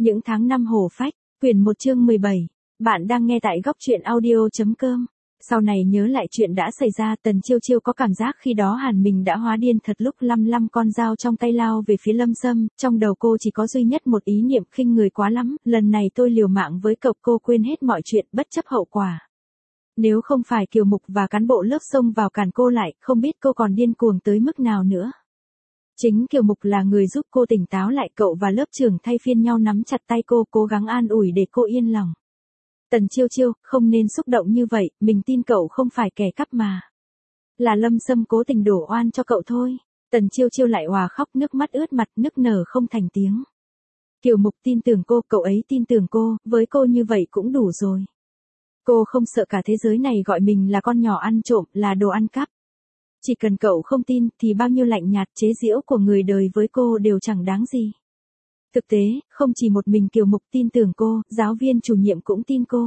Những tháng năm hổ phách, quyển 1 chương 17. Bạn đang nghe tại góc truyện audio.com. Sau này nhớ lại chuyện đã xảy ra, Tần Chiêu Chiêu có cảm giác khi đó Hàn mình đã hóa điên thật lúc lăm con dao trong tay lao về phía Lâm Sâm, trong đầu cô chỉ có duy nhất một ý niệm khinh người quá lắm, lần này tôi liều mạng với cậu, cô quên hết mọi chuyện bất chấp hậu quả. Nếu không phải Kiều Mục và cán bộ lớp xông vào cản cô lại, không biết cô còn điên cuồng tới mức nào nữa. Chính Kiều Mục là người giúp cô tỉnh táo lại, cậu và lớp trưởng thay phiên nhau nắm chặt tay cô, cố gắng an ủi để cô yên lòng. Tần Chiêu Chiêu, không nên xúc động như vậy, mình tin cậu không phải kẻ cắp mà. Là Lâm Sâm cố tình đổ oan cho cậu thôi. Tần Chiêu Chiêu lại òa khóc, nước mắt ướt mặt, nức nở không thành tiếng. Kiều Mục tin tưởng cô, cậu ấy tin tưởng cô, với cô như vậy cũng đủ rồi. Cô không sợ cả thế giới này gọi mình là con nhỏ ăn trộm, là đồ ăn cắp. Chỉ cần cậu không tin, thì bao nhiêu lạnh nhạt chế giễu của người đời với cô đều chẳng đáng gì. Thực tế, không chỉ một mình Kiều Mục tin tưởng cô, giáo viên chủ nhiệm cũng tin cô.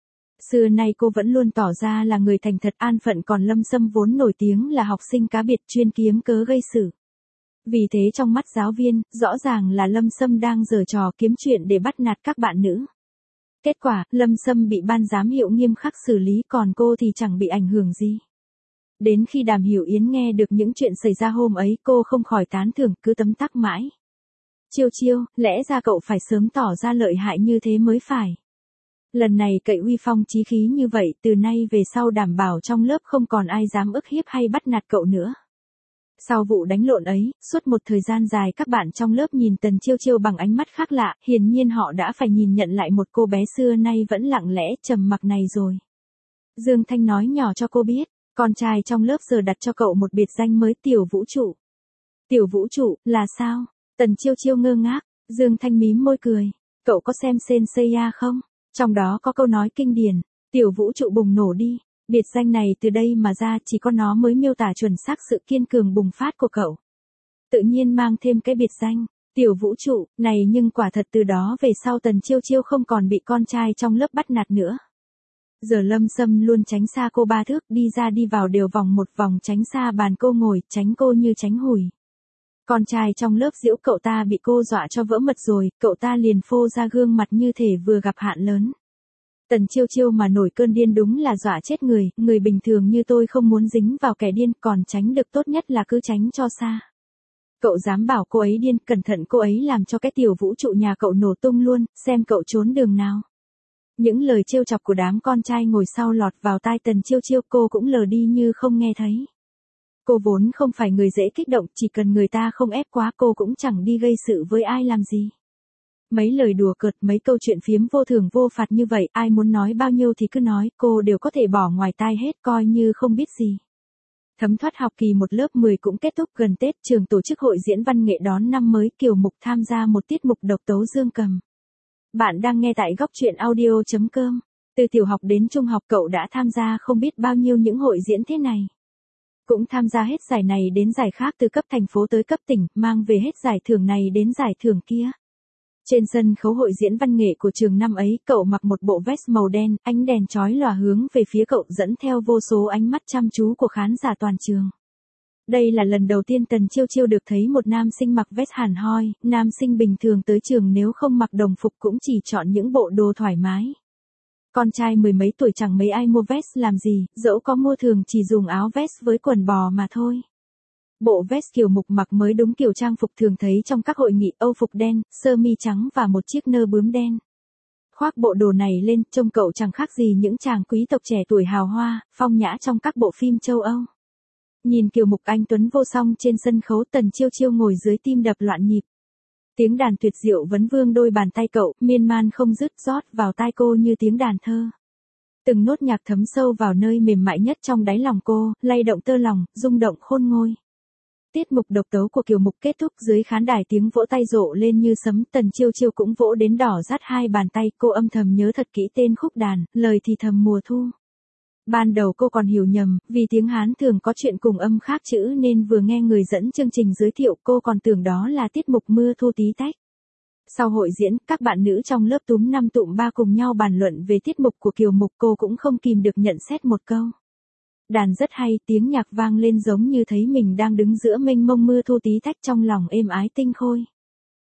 Xưa nay cô vẫn luôn tỏ ra là người thành thật an phận, còn Lâm Sâm vốn nổi tiếng là học sinh cá biệt chuyên kiếm cớ gây sự. Vì thế trong mắt giáo viên, rõ ràng là Lâm Sâm đang giở trò kiếm chuyện để bắt nạt các bạn nữ. Kết quả, Lâm Sâm bị ban giám hiệu nghiêm khắc xử lý, còn cô thì chẳng bị ảnh hưởng gì. Đến khi Đàm Hiểu Yến nghe được những chuyện xảy ra hôm ấy, cô không khỏi tán thưởng, cứ tấm tắc mãi. Chiêu Chiêu, lẽ ra cậu phải sớm tỏ ra lợi hại như thế mới phải. Lần này cậy uy phong chí khí như vậy, từ nay về sau đảm bảo trong lớp không còn ai dám ức hiếp hay bắt nạt cậu nữa. Sau vụ đánh lộn ấy, suốt một thời gian dài các bạn trong lớp nhìn Tần Chiêu Chiêu bằng ánh mắt khác lạ, hiển nhiên họ đã phải nhìn nhận lại một cô bé xưa nay vẫn lặng lẽ trầm mặc này rồi. Dương Thanh nói nhỏ cho cô biết, con trai trong lớp giờ đặt cho cậu một biệt danh mới, Tiểu Vũ Trụ. Tiểu Vũ Trụ, là sao? Tần Chiêu Chiêu ngơ ngác, Dương Thanh mím môi cười. Cậu có xem Senseiya không? Trong đó có câu nói kinh điển, Tiểu Vũ Trụ bùng nổ đi. Biệt danh này từ đây mà ra, chỉ có nó mới miêu tả chuẩn xác sự kiên cường bùng phát của cậu. Tự nhiên mang thêm cái biệt danh, Tiểu Vũ Trụ, này, nhưng quả thật từ đó về sau Tần Chiêu Chiêu không còn bị con trai trong lớp bắt nạt nữa. Giờ Lâm Sâm luôn tránh xa cô 3 thước, đi ra đi vào đều vòng một vòng, tránh xa bàn cô ngồi, tránh cô như tránh hùi. Con trai trong lớp giễu cậu ta bị cô dọa cho vỡ mật rồi, cậu ta liền phô ra gương mặt như thể vừa gặp hạn lớn. Tần Chiêu Chiêu mà nổi cơn điên đúng là dọa chết người, người bình thường như tôi không muốn dính vào kẻ điên, còn tránh được tốt nhất là cứ tránh cho xa. Cậu dám bảo cô ấy điên, cẩn thận cô ấy làm cho cái Tiểu Vũ Trụ nhà cậu nổ tung luôn, xem cậu trốn đường nào. Những lời trêu chọc của đám con trai ngồi sau lọt vào tai Tần Chiêu Chiêu, cô cũng lờ đi như không nghe thấy. Cô vốn không phải người dễ kích động, chỉ cần người ta không ép quá cô cũng chẳng đi gây sự với ai làm gì. Mấy lời đùa cợt, mấy câu chuyện phiếm vô thưởng vô phạt như vậy, ai muốn nói bao nhiêu thì cứ nói, cô đều có thể bỏ ngoài tai hết, coi như không biết gì. Thấm thoát học kỳ 1 lớp 10 cũng kết thúc, gần Tết trường tổ chức hội diễn văn nghệ đón năm mới, Kiều Mục tham gia một tiết mục độc tấu dương cầm. Bạn đang nghe tại góc truyện audio.com. Từ tiểu học đến trung học cậu đã tham gia không biết bao nhiêu những hội diễn thế này. Cũng tham gia hết giải này đến giải khác, từ cấp thành phố tới cấp tỉnh, mang về hết giải thưởng này đến giải thưởng kia. Trên sân khấu hội diễn văn nghệ của trường năm ấy, cậu mặc một bộ vest màu đen, ánh đèn chói lòa hướng về phía cậu, dẫn theo vô số ánh mắt chăm chú của khán giả toàn trường. Đây là lần đầu tiên Tần Chiêu Chiêu được thấy một nam sinh mặc vest hẳn hoi, nam sinh bình thường tới trường nếu không mặc đồng phục cũng chỉ chọn những bộ đồ thoải mái. Con trai mười mấy tuổi chẳng mấy ai mua vest làm gì, dẫu có mua thường chỉ dùng áo vest với quần bò mà thôi. Bộ vest Kiều Mục mặc mới đúng kiểu trang phục thường thấy trong các hội nghị, âu phục đen, sơ mi trắng và một chiếc nơ bướm đen. Khoác bộ đồ này lên, trông cậu chẳng khác gì những chàng quý tộc trẻ tuổi hào hoa, phong nhã trong các bộ phim châu Âu. Nhìn Kiều Mục anh tuấn vô song trên sân khấu, Tần Chiêu Chiêu ngồi dưới tim đập loạn nhịp. Tiếng đàn tuyệt diệu vấn vương đôi bàn tay cậu, miên man không dứt rót vào tai cô như tiếng đàn thơ. Từng nốt nhạc thấm sâu vào nơi mềm mại nhất trong đáy lòng cô, lay động tơ lòng, rung động khôn nguôi. Tiết mục độc tấu của Kiều Mục kết thúc, dưới khán đài tiếng vỗ tay rộ lên như sấm, Tần Chiêu Chiêu cũng vỗ đến đỏ rát hai bàn tay, cô âm thầm nhớ thật kỹ tên khúc đàn, lời thì thầm mùa thu. Ban đầu cô còn hiểu nhầm, vì tiếng Hán thường có chuyện cùng âm khác chữ nên vừa nghe người dẫn chương trình giới thiệu cô còn tưởng đó là tiết mục mưa thu tí tách. Sau hội diễn, các bạn nữ trong lớp túm năm tụm ba cùng nhau bàn luận về tiết mục của Kiều Mục, cô cũng không kìm được nhận xét một câu. Đàn rất hay, tiếng nhạc vang lên giống như thấy mình đang đứng giữa mênh mông mưa thu tí tách, trong lòng êm ái tinh khôi.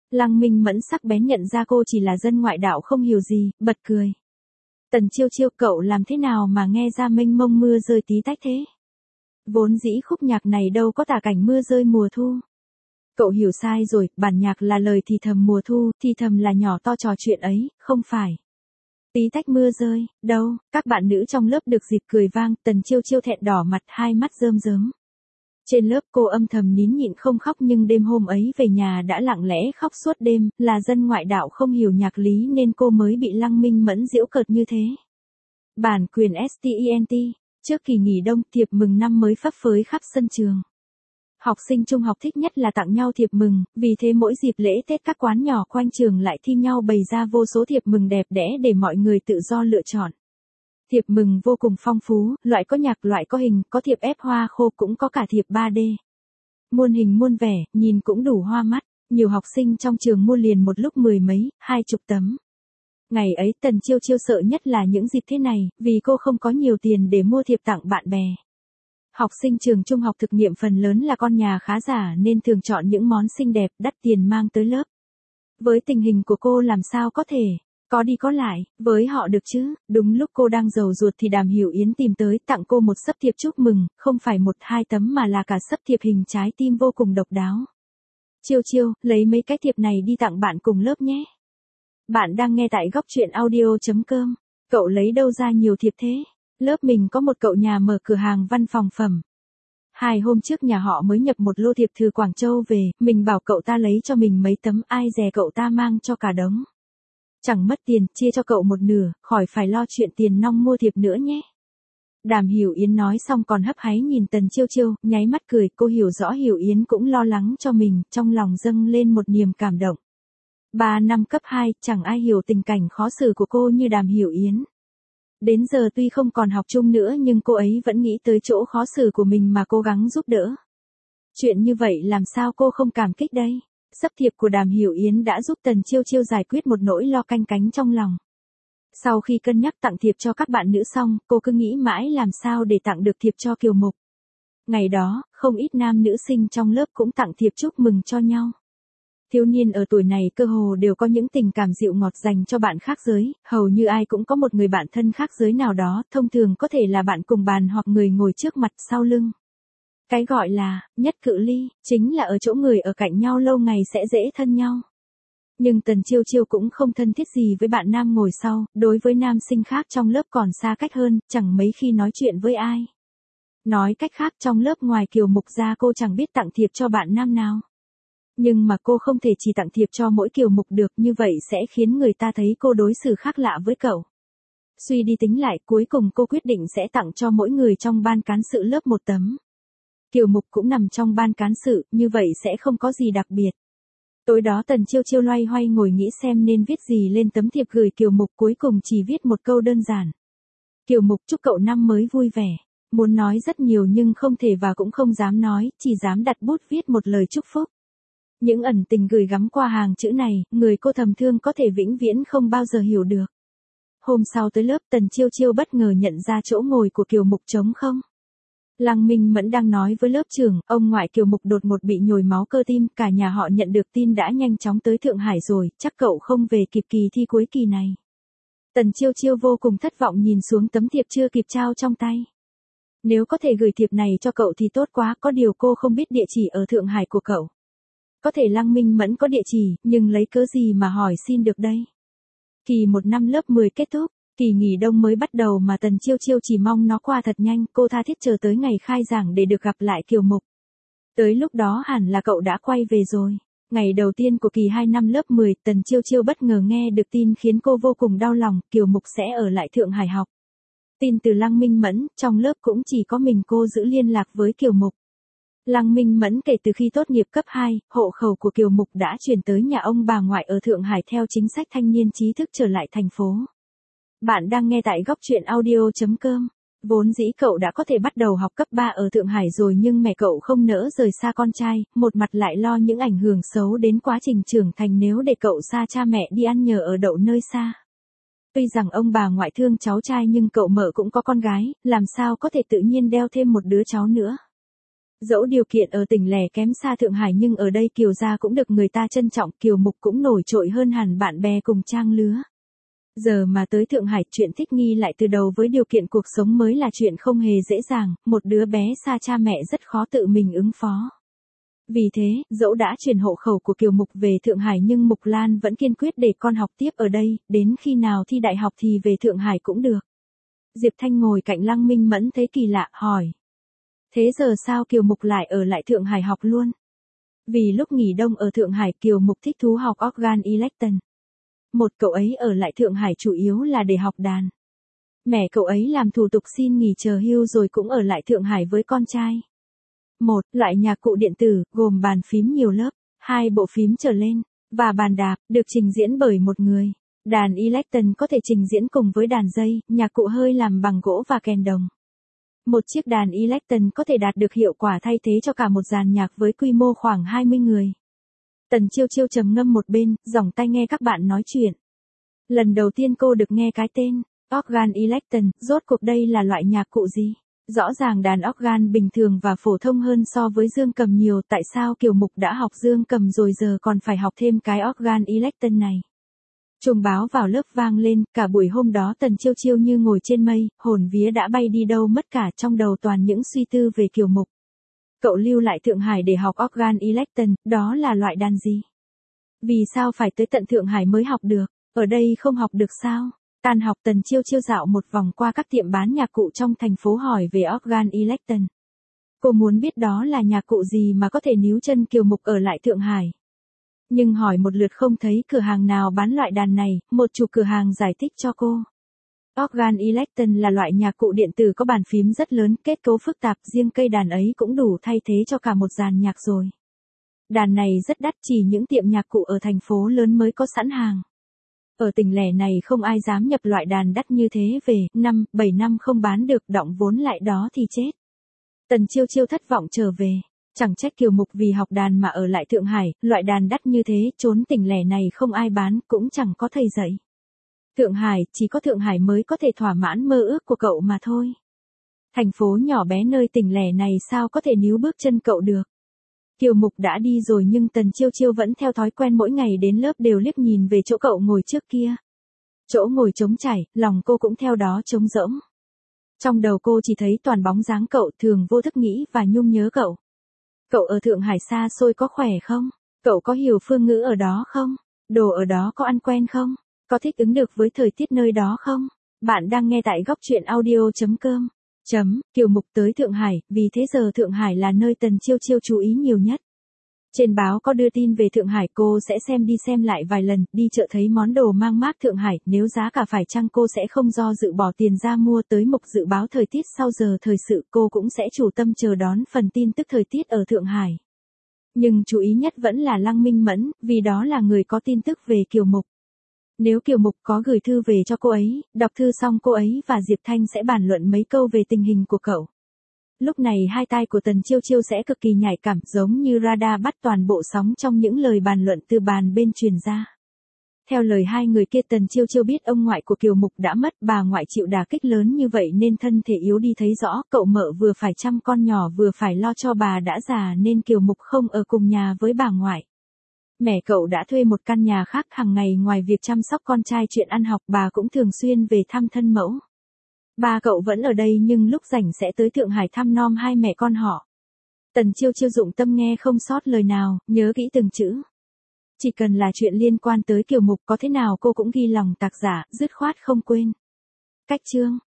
Lăng Minh Mẫn sắc bén nhận ra cô chỉ là dân ngoại đạo không hiểu gì, bật cười. Tần Chiêu Chiêu, cậu làm thế nào mà nghe ra mênh mông mưa rơi tí tách thế? Vốn dĩ khúc nhạc này đâu có tả cảnh mưa rơi mùa thu. Cậu hiểu sai rồi, bản nhạc là lời thì thầm mùa thu, thì thầm là nhỏ to trò chuyện ấy, không phải. Tí tách mưa rơi, đâu, các bạn nữ trong lớp được dịp cười vang, Tần Chiêu Chiêu thẹn đỏ mặt, hai mắt rơm rớm. Trên lớp cô âm thầm nín nhịn không khóc, nhưng đêm hôm ấy về nhà đã lặng lẽ khóc suốt đêm, là dân ngoại đạo không hiểu nhạc lý nên cô mới bị Lăng Minh Mẫn giễu cợt như thế. Bản quyền STENT, trước kỳ nghỉ đông, thiệp mừng năm mới phấp phới khắp sân trường. Học sinh trung học thích nhất là tặng nhau thiệp mừng, vì thế mỗi dịp lễ Tết các quán nhỏ quanh trường lại thi nhau bày ra vô số thiệp mừng đẹp đẽ để mọi người tự do lựa chọn. Thiệp mừng vô cùng phong phú, loại có nhạc, loại có hình, có thiệp ép hoa khô, cũng có cả thiệp 3D. Muôn hình muôn vẻ, nhìn cũng đủ hoa mắt, nhiều học sinh trong trường mua liền một lúc 10 mấy, 20 tấm. Ngày ấy Tần Chiêu Chiêu sợ nhất là những dịp thế này, vì cô không có nhiều tiền để mua thiệp tặng bạn bè. Học sinh trường trung học thực nghiệm phần lớn là con nhà khá giả nên thường chọn những món xinh đẹp, đắt tiền mang tới lớp. Với tình hình của cô làm sao có thể có đi có lại với họ được chứ? Đúng lúc cô đang giàu ruột thì Đàm Hiểu Yến tìm tới tặng cô một xấp thiệp chúc mừng, không phải 1-2 tấm mà là cả xấp thiệp hình trái tim vô cùng độc đáo. Chiêu Chiêu, lấy mấy cái thiệp này đi tặng bạn cùng lớp nhé. Bạn đang nghe tại góc truyện audio.com. Cậu lấy đâu ra nhiều thiệp thế? Lớp mình có một cậu nhà mở cửa hàng văn phòng phẩm. 2 hôm trước nhà họ mới nhập một lô thiệp từ Quảng Châu về, mình bảo cậu ta lấy cho mình mấy tấm, ai dè cậu ta mang cho cả đống. Chẳng mất tiền, chia cho cậu một nửa, khỏi phải lo chuyện tiền nong mua thiệp nữa nhé. Đàm Hiểu Yến nói xong còn hấp háy nhìn Tần Chiêu Chiêu, nháy mắt cười, cô hiểu rõ Hiểu Yến cũng lo lắng cho mình, trong lòng dâng lên một niềm cảm động. 3 năm cấp 2, chẳng ai hiểu tình cảnh khó xử của cô như Đàm Hiểu Yến. Đến giờ tuy không còn học chung nữa nhưng cô ấy vẫn nghĩ tới chỗ khó xử của mình mà cố gắng giúp đỡ. Chuyện như vậy làm sao cô không cảm kích đây? Xấp thiệp của Đàm Hiểu Yến đã giúp Tần Chiêu Chiêu giải quyết một nỗi lo canh cánh trong lòng. Sau khi cân nhắc tặng thiệp cho các bạn nữ xong, cô cứ nghĩ mãi làm sao để tặng được thiệp cho Kiều Mục. Ngày đó, không ít nam nữ sinh trong lớp cũng tặng thiệp chúc mừng cho nhau. Thiếu niên ở tuổi này cơ hồ đều có những tình cảm dịu ngọt dành cho bạn khác giới, hầu như ai cũng có một người bạn thân khác giới nào đó, thông thường có thể là bạn cùng bàn hoặc người ngồi trước mặt sau lưng. Cái gọi là nhất cự ly, chính là ở chỗ người ở cạnh nhau lâu ngày sẽ dễ thân nhau. Nhưng Tần Chiêu Chiêu cũng không thân thiết gì với bạn nam ngồi sau, đối với nam sinh khác trong lớp còn xa cách hơn, chẳng mấy khi nói chuyện với ai. Nói cách khác, trong lớp ngoài Kiều Mục ra cô chẳng biết tặng thiệp cho bạn nam nào. Nhưng mà cô không thể chỉ tặng thiệp cho mỗi Kiều Mục được, như vậy sẽ khiến người ta thấy cô đối xử khác lạ với cậu. Suy đi tính lại, cuối cùng cô quyết định sẽ tặng cho mỗi người trong ban cán sự lớp một tấm. Kiều Mục cũng nằm trong ban cán sự, như vậy sẽ không có gì đặc biệt. Tối đó Tần Chiêu Chiêu loay hoay ngồi nghĩ xem nên viết gì lên tấm thiệp gửi Kiều Mục, cuối cùng chỉ viết một câu đơn giản. Kiều Mục, chúc cậu năm mới vui vẻ. Muốn nói rất nhiều nhưng không thể và cũng không dám nói, chỉ dám đặt bút viết một lời chúc phúc. Những ẩn tình gửi gắm qua hàng chữ này, người cô thầm thương có thể vĩnh viễn không bao giờ hiểu được. Hôm sau tới lớp, Tần Chiêu Chiêu bất ngờ nhận ra chỗ ngồi của Kiều Mục trống không. Lăng Minh Mẫn đang nói với lớp trưởng, ông ngoại Kiều Mục đột ngột bị nhồi máu cơ tim, cả nhà họ nhận được tin đã nhanh chóng tới Thượng Hải rồi, chắc cậu không về kịp kỳ thi cuối kỳ này. Tần Chiêu Chiêu vô cùng thất vọng nhìn xuống tấm thiệp chưa kịp trao trong tay. Nếu có thể gửi thiệp này cho cậu thì tốt quá, có điều cô không biết địa chỉ ở Thượng Hải của cậu. Có thể Lăng Minh Mẫn có địa chỉ, nhưng lấy cớ gì mà hỏi xin được đây? Kỳ 1 năm lớp 10 kết thúc, kỳ nghỉ đông mới bắt đầu mà Tần Chiêu Chiêu chỉ mong nó qua thật nhanh, cô tha thiết chờ tới ngày khai giảng để được gặp lại Kiều Mục. Tới lúc đó hẳn là cậu đã quay về rồi. Ngày đầu tiên của kỳ 2 năm lớp 10, Tần Chiêu Chiêu bất ngờ nghe được tin khiến cô vô cùng đau lòng, Kiều Mục sẽ ở lại Thượng Hải học. Tin từ Lăng Minh Mẫn, trong lớp cũng chỉ có mình cô giữ liên lạc với Kiều Mục. Lăng Minh Mẫn kể từ khi tốt nghiệp cấp 2, hộ khẩu của Kiều Mục đã chuyển tới nhà ông bà ngoại ở Thượng Hải theo chính sách thanh niên trí thức trở lại thành phố. Bạn đang nghe tại góc truyện audio.com. Vốn dĩ cậu đã có thể bắt đầu học cấp 3 ở Thượng Hải rồi nhưng mẹ cậu không nỡ rời xa con trai, một mặt lại lo những ảnh hưởng xấu đến quá trình trưởng thành nếu để cậu xa cha mẹ đi ăn nhờ ở đậu nơi xa. Tuy rằng ông bà ngoại thương cháu trai nhưng cậu mợ cũng có con gái, làm sao có thể tự nhiên đeo thêm một đứa cháu nữa. Dẫu điều kiện ở tỉnh lẻ kém xa Thượng Hải nhưng ở đây Kiều gia cũng được người ta trân trọng, Kiều Mục cũng nổi trội hơn hẳn bạn bè cùng trang lứa. Giờ mà tới Thượng Hải chuyện thích nghi lại từ đầu với điều kiện cuộc sống mới là chuyện không hề dễ dàng, một đứa bé xa cha mẹ rất khó tự mình ứng phó. Vì thế, dẫu đã chuyển hộ khẩu của Kiều Mục về Thượng Hải nhưng Mục Lan vẫn kiên quyết để con học tiếp ở đây, đến khi nào thi đại học thì về Thượng Hải cũng được. Diệp Thanh ngồi cạnh Lăng Minh Mẫn thấy kỳ lạ, hỏi. Thế giờ sao Kiều Mục lại ở lại Thượng Hải học luôn? Vì lúc nghỉ đông ở Thượng Hải Kiều Mục thích thú học organ electon. Một cậu ấy ở lại Thượng Hải chủ yếu là để học đàn. Mẹ cậu ấy làm thủ tục xin nghỉ chờ hưu rồi cũng ở lại Thượng Hải với con trai. Một loại nhạc cụ điện tử, gồm bàn phím nhiều lớp, 2 bộ phím trở lên, và bàn đạp, được trình diễn bởi một người. Đàn electon có thể trình diễn cùng với đàn dây, nhạc cụ hơi làm bằng gỗ và kèn đồng. Một chiếc đàn electon có thể đạt được hiệu quả thay thế cho cả một dàn nhạc với quy mô khoảng 20 người. Tần Chiêu Chiêu trầm ngâm một bên, dòng tai nghe các bạn nói chuyện. Lần đầu tiên cô được nghe cái tên organ electon, rốt cuộc đây là loại nhạc cụ gì? Rõ ràng đàn organ bình thường và phổ thông hơn so với dương cầm nhiều, tại sao Kiều Mục đã học dương cầm rồi giờ còn phải học thêm cái organ electon này? Chuông báo vào lớp vang lên, cả buổi hôm đó Tần Chiêu Chiêu như ngồi trên mây, hồn vía đã bay đi đâu mất cả, trong đầu toàn những suy tư về Kiều Mục. Cậu lưu lại Thượng Hải để học organ electon, đó là loại đàn gì? Vì sao phải tới tận Thượng Hải mới học được? Ở đây không học được sao? Tan học Tần Chiêu Chiêu dạo một vòng qua các tiệm bán nhạc cụ trong thành phố hỏi về organ electon. Cô muốn biết đó là nhạc cụ gì mà có thể níu chân Kiều Mục ở lại Thượng Hải. Nhưng hỏi một lượt không thấy cửa hàng nào bán loại đàn này, một chủ cửa hàng giải thích cho cô. Organ electon là loại nhạc cụ điện tử có bàn phím rất lớn, kết cấu phức tạp, riêng cây đàn ấy cũng đủ thay thế cho cả một dàn nhạc rồi. Đàn này rất đắt, chỉ những tiệm nhạc cụ ở thành phố lớn mới có sẵn hàng. Ở tỉnh lẻ này không ai dám nhập loại đàn đắt như thế về, 5-7 năm không bán được, đọng vốn lại đó thì chết. Tần Chiêu Chiêu thất vọng trở về. Chẳng trách Kiều Mục vì học đàn mà ở lại Thượng Hải, loại đàn đắt như thế, trốn tỉnh lẻ này không ai bán, cũng chẳng có thầy dạy. Thượng Hải, chỉ có Thượng Hải mới có thể thỏa mãn mơ ước của cậu mà thôi. Thành phố nhỏ bé nơi tỉnh lẻ này sao có thể níu bước chân cậu được. Kiều Mục đã đi rồi nhưng Tần Chiêu Chiêu vẫn theo thói quen mỗi ngày đến lớp đều liếc nhìn về chỗ cậu ngồi trước kia. Chỗ ngồi trống trải, lòng cô cũng theo đó trống rỗng. Trong đầu cô chỉ thấy toàn bóng dáng cậu, thường vô thức nghĩ và nhung nhớ cậu. Cậu ở Thượng Hải xa xôi có khỏe không? Cậu có hiểu phương ngữ ở đó không? Đồ ở đó có ăn quen không? Có thích ứng được với thời tiết nơi đó không? Bạn đang nghe tại góc truyện audio.com. Kiều Mục tới Thượng Hải, vì thế giờ Thượng Hải là nơi Tần Chiêu Chiêu chú ý nhiều nhất. Trên báo có đưa tin về Thượng Hải, cô sẽ xem đi xem lại vài lần, đi chợ thấy món đồ mang mác Thượng Hải, nếu giá cả phải chăng cô sẽ không do dự bỏ tiền ra mua. Tới mục dự báo thời tiết sau giờ thời sự, cô cũng sẽ chủ tâm chờ đón phần tin tức thời tiết ở Thượng Hải. Nhưng chú ý nhất vẫn là Lăng Minh Mẫn, vì đó là người có tin tức về Kiều Mục. Nếu Kiều Mục có gửi thư về cho cô ấy, đọc thư xong cô ấy và Diệp Thanh sẽ bàn luận mấy câu về tình hình của cậu. Lúc này hai tai của Tần Chiêu Chiêu sẽ cực kỳ nhạy cảm, giống như radar bắt toàn bộ sóng trong những lời bàn luận từ bàn bên truyền ra. Theo lời hai người kia, Tần Chiêu Chiêu biết ông ngoại của Kiều Mục đã mất, bà ngoại chịu đả kích lớn như vậy nên thân thể yếu đi thấy rõ, cậu mợ vừa phải chăm con nhỏ vừa phải lo cho bà đã già nên Kiều Mục không ở cùng nhà với bà ngoại. Mẹ cậu đã thuê một căn nhà khác, hàng ngày ngoài việc chăm sóc con trai chuyện ăn học bà cũng thường xuyên về thăm thân mẫu. Ba cậu vẫn ở đây nhưng lúc rảnh sẽ tới Thượng Hải thăm nom hai mẹ con họ. Tần Chiêu Chiêu dụng tâm nghe không sót lời nào, nhớ kỹ từng chữ. Chỉ cần là chuyện liên quan tới Kiều Mục có thế nào cô cũng ghi lòng tạc giả, dứt khoát không quên. Cách chương